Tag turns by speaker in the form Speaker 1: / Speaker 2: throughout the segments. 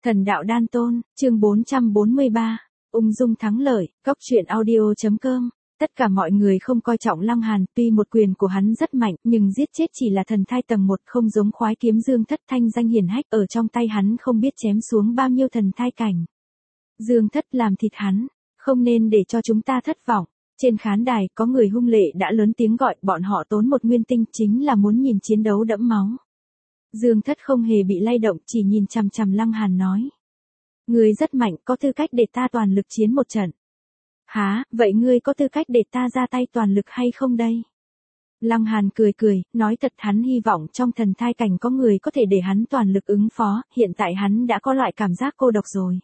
Speaker 1: Thần đạo đan tôn, chương 443, ung dung thắng lợi, góc truyện audio.com. Tất cả mọi người không coi trọng Lăng Hàn, tuy một quyền của hắn rất mạnh, nhưng giết chết chỉ là thần thai tầng 1, không giống khoái kiếm Dương Thất thanh danh hiển hách, ở trong tay hắn không biết chém xuống bao nhiêu thần thai cảnh. Dương Thất làm thịt hắn, không nên để cho chúng ta thất vọng. Trên khán đài, có người hung lệ đã lớn tiếng gọi, bọn họ tốn một nguyên tinh chính là muốn nhìn chiến đấu đẫm máu. Dương Thất không hề bị lay động, chỉ nhìn chằm chằm Lăng Hàn nói. Ngươi rất mạnh, có tư cách để ta toàn lực chiến một trận. Hả, vậy ngươi có tư cách để ta ra tay toàn lực hay không đây? Lăng Hàn cười cười, nói thật hắn hy vọng trong thần thai cảnh có người có thể để hắn toàn lực ứng phó, hiện tại hắn đã có loại cảm giác cô độc rồi.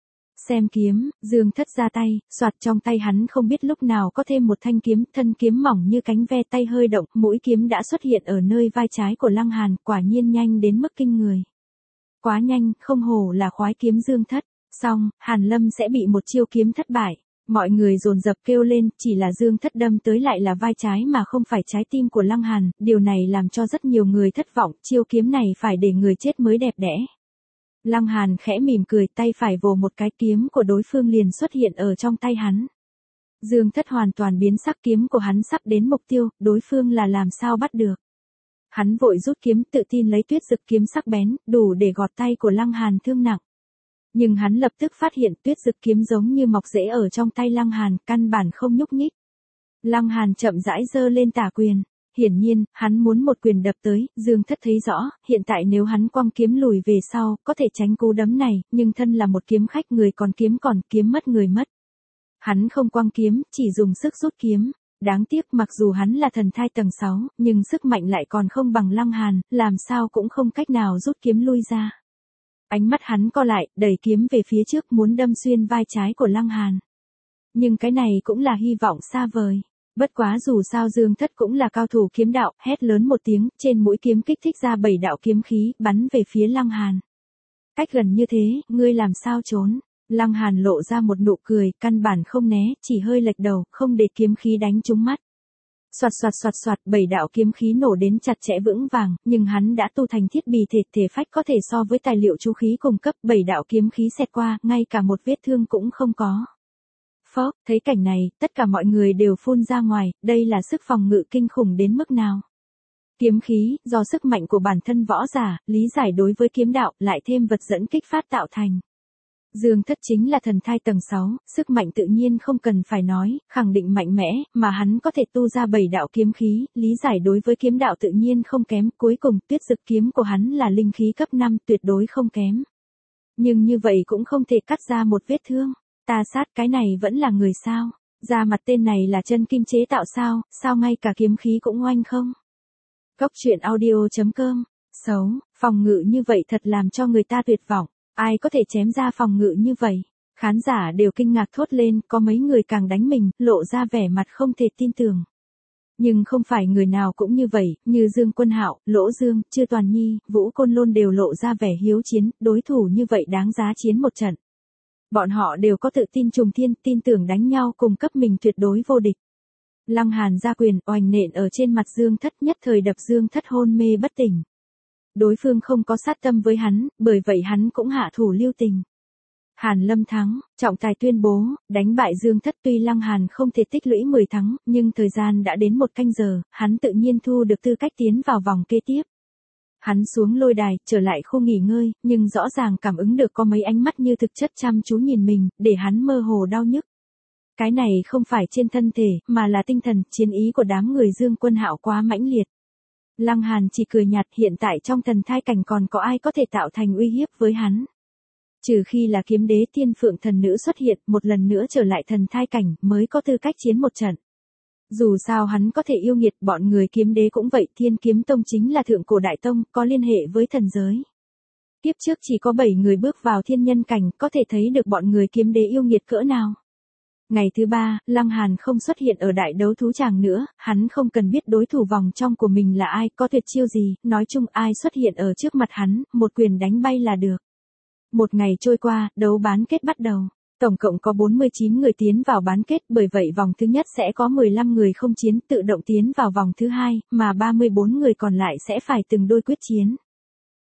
Speaker 1: Xem kiếm, Dương Thất ra tay, soạt trong tay hắn không biết lúc nào có thêm một thanh kiếm, thân kiếm mỏng như cánh ve, tay hơi động, mũi kiếm đã xuất hiện ở nơi vai trái của Lăng Hàn, quả nhiên nhanh đến mức kinh người. Quá nhanh, không hổ là khoái kiếm Dương Thất, xong, Hàn Lâm sẽ bị một chiêu kiếm thất bại. Mọi người dồn dập kêu lên, chỉ là Dương Thất đâm tới lại là vai trái mà không phải trái tim của Lăng Hàn, điều này làm cho rất nhiều người thất vọng, chiêu kiếm này phải để người chết mới đẹp đẽ. Lăng Hàn khẽ mỉm cười, tay phải vồ một cái, kiếm của đối phương liền xuất hiện ở trong tay hắn. Dương Thất hoàn toàn biến sắc, kiếm của hắn sắp đến mục tiêu, đối phương là làm sao bắt được. Hắn vội rút kiếm, tự tin lấy tuyết dực kiếm sắc bén, đủ để gọt tay của Lăng Hàn thương nặng. Nhưng hắn lập tức phát hiện tuyết dực kiếm giống như mọc rễ ở trong tay Lăng Hàn, căn bản không nhúc nhích. Lăng Hàn chậm rãi giơ lên tả quyền. Hiển nhiên, hắn muốn một quyền đập tới, Dương Thất thấy rõ, hiện tại nếu hắn quăng kiếm lùi về sau, có thể tránh cú đấm này, nhưng thân là một kiếm khách, người còn kiếm mất người mất. Hắn không quăng kiếm, chỉ dùng sức rút kiếm. Đáng tiếc mặc dù hắn là thần thai tầng 6, nhưng sức mạnh lại còn không bằng Lăng Hàn, làm sao cũng không cách nào rút kiếm lui ra. Ánh mắt hắn co lại, đẩy kiếm về phía trước muốn đâm xuyên vai trái của Lăng Hàn. Nhưng cái này cũng là hy vọng xa vời. Bất quá dù sao Dương Thất cũng là cao thủ kiếm đạo, hét lớn một tiếng, trên mũi kiếm kích thích ra 7 đạo kiếm khí, bắn về phía Lăng Hàn. Cách gần như thế, ngươi làm sao trốn? Lăng Hàn lộ ra một nụ cười, căn bản không né, chỉ hơi lệch đầu, không để kiếm khí đánh trúng mắt. Soạt soạt soạt soạt, 7 đạo kiếm khí nổ đến chặt chẽ vững vàng, nhưng hắn đã tu thành thiết bì thể phách có thể so với tài liệu chú khí cùng cấp, 7 đạo kiếm khí xẹt qua, ngay cả một vết thương cũng không có. Phốc, thấy cảnh này, tất cả mọi người đều phun ra ngoài, đây là sức phòng ngự kinh khủng đến mức nào. Kiếm khí, do sức mạnh của bản thân võ giả, lý giải đối với kiếm đạo, lại thêm vật dẫn kích phát tạo thành. Dương Thất chính là thần thai tầng 6, sức mạnh tự nhiên không cần phải nói, khẳng định mạnh mẽ, mà hắn có thể tu ra 7 đạo kiếm khí, lý giải đối với kiếm đạo tự nhiên không kém, cuối cùng tuyết dực kiếm của hắn là linh khí cấp 5, tuyệt đối không kém. Nhưng như vậy cũng không thể cắt ra một vết thương. Ta sát, cái này vẫn là người sao? Da mặt tên này là chân kim chế tạo sao, sao ngay cả kiếm khí cũng oanh không? Góc truyện audio.com, xấu, phòng ngự như vậy thật làm cho người ta tuyệt vọng, ai có thể chém ra phòng ngự như vậy? Khán giả đều kinh ngạc thốt lên, có mấy người càng đánh mình, lộ ra vẻ mặt không thể tin tưởng. Nhưng không phải người nào cũng như vậy, như Dương Quân Hạo, Lỗ Dương, Chư Toàn Nhi, Vũ Côn Lôn đều lộ ra vẻ hiếu chiến, đối thủ như vậy đáng giá chiến một trận. Bọn họ đều có tự tin trùng thiên, tin tưởng đánh nhau cùng cấp mình tuyệt đối vô địch. Lăng Hàn ra quyền, oanh nện ở trên mặt Dương Thất, nhất thời đập Dương Thất hôn mê bất tỉnh. Đối phương không có sát tâm với hắn, bởi vậy hắn cũng hạ thủ lưu tình. Hàn Lâm thắng, trọng tài tuyên bố, đánh bại Dương Thất, tuy Lăng Hàn không thể tích lũy 10 thắng, nhưng thời gian đã đến 1 canh giờ, hắn tự nhiên thu được tư cách tiến vào vòng kế tiếp. Hắn xuống lôi đài, trở lại khu nghỉ ngơi, nhưng rõ ràng cảm ứng được có mấy ánh mắt như thực chất chăm chú nhìn mình, để hắn mơ hồ đau nhức. Cái này không phải trên thân thể, mà là tinh thần, chiến ý của đám người Dương Quân Hạo quá mãnh liệt. Lăng Hàn chỉ cười nhạt, hiện tại trong thần thai cảnh còn có ai có thể tạo thành uy hiếp với hắn. Trừ khi là kiếm đế tiên phượng thần nữ xuất hiện, một lần nữa trở lại thần thai cảnh, mới có tư cách chiến một trận. Dù sao hắn có thể yêu nghiệt, bọn người kiếm đế cũng vậy, Thiên Kiếm Tông chính là thượng cổ đại tông, có liên hệ với thần giới. Tiếp trước chỉ có 7 người bước vào thiên nhân cảnh, có thể thấy được bọn người kiếm đế yêu nghiệt cỡ nào. Ngày thứ 3, Lăng Hàn không xuất hiện ở đại đấu thú tràng nữa, hắn không cần biết đối thủ vòng trong của mình là ai, có tuyệt chiêu gì, nói chung ai xuất hiện ở trước mặt hắn, một quyền đánh bay là được. Một ngày trôi qua, đấu bán kết bắt đầu. Tổng cộng có 49 người tiến vào bán kết, bởi vậy vòng thứ nhất sẽ có 15 người không chiến tự động tiến vào vòng thứ hai, mà 34 người còn lại sẽ phải từng đôi quyết chiến.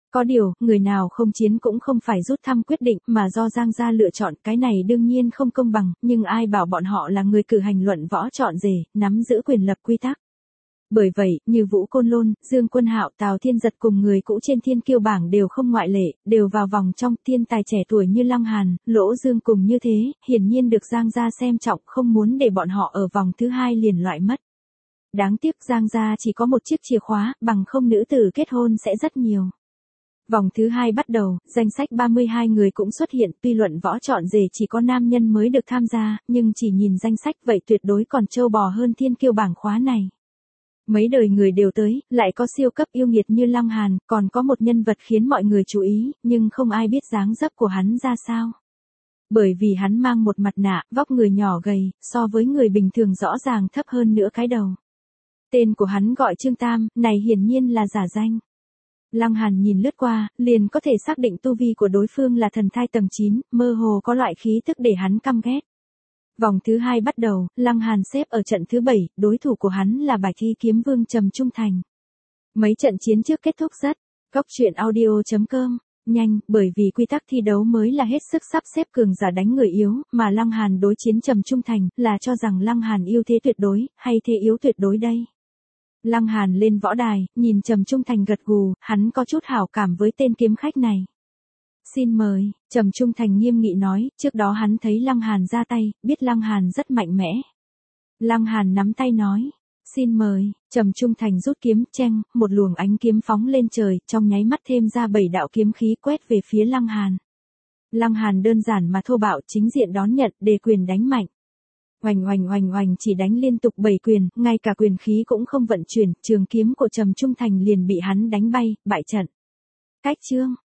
Speaker 1: Có điều, người nào không chiến cũng không phải rút thăm quyết định mà do Giang gia lựa chọn, cái này đương nhiên không công bằng, nhưng ai bảo bọn họ là người cử hành luận võ chọn rể, nắm giữ quyền lập quy tắc. Bởi vậy, như Vũ Côn Lôn, Dương Quân Hạo, Tào Thiên Giật cùng người cũ trên thiên kiêu bảng đều không ngoại lệ, đều vào vòng trong. Thiên tài trẻ tuổi như Lăng Hàn, Lỗ Dương cùng như thế, hiển nhiên được Giang gia xem trọng, không muốn để bọn họ ở vòng thứ hai liền loại mất. Đáng tiếc Giang gia chỉ có một chiếc chìa khóa, bằng không nữ tử kết hôn sẽ rất nhiều. Vòng thứ hai bắt đầu, danh sách 32 người cũng xuất hiện, tuy luận võ chọn rể chỉ có nam nhân mới được tham gia, nhưng chỉ nhìn danh sách vậy tuyệt đối còn trâu bò hơn thiên kiêu bảng khóa này. Mấy đời người đều tới, lại có siêu cấp yêu nghiệt như Lăng Hàn, còn có một nhân vật khiến mọi người chú ý, nhưng không ai biết dáng dấp của hắn ra sao. Bởi vì hắn mang một mặt nạ, vóc người nhỏ gầy, so với người bình thường rõ ràng thấp hơn nửa cái đầu. Tên của hắn gọi Trương Tam, này hiển nhiên là giả danh. Lăng Hàn nhìn lướt qua, liền có thể xác định tu vi của đối phương là thần thai tầng 9, mơ hồ có loại khí tức để hắn căm ghét. Vòng thứ hai bắt đầu, Lăng Hàn xếp ở trận thứ 7, đối thủ của hắn là Bạch Thi Kiếm Vương Trầm Trung Thành. Mấy trận chiến trước kết thúc rất, Cốc Truyện Audio.com, nhanh, bởi vì quy tắc thi đấu mới là hết sức sắp xếp cường giả đánh người yếu, mà Lăng Hàn đối chiến Trầm Trung Thành, là cho rằng Lăng Hàn ưu thế tuyệt đối, hay thế yếu tuyệt đối đây. Lăng Hàn lên võ đài, nhìn Trầm Trung Thành gật gù, hắn có chút hảo cảm với tên kiếm khách này. Xin mời, Trầm Trung Thành nghiêm nghị nói, trước đó hắn thấy Lăng Hàn ra tay, biết Lăng Hàn rất mạnh mẽ. Lăng Hàn nắm tay nói, xin mời, Trầm Trung Thành rút kiếm, cheng, một luồng ánh kiếm phóng lên trời, trong nháy mắt thêm ra 7 đạo kiếm khí quét về phía Lăng Hàn. Lăng Hàn đơn giản mà thô bạo chính diện đón nhận, đề quyền đánh mạnh. Oành oành oành oành chỉ đánh liên tục 7 quyền, ngay cả quyền khí cũng không vận chuyển, trường kiếm của Trầm Trung Thành liền bị hắn đánh bay, bại trận. Cách chương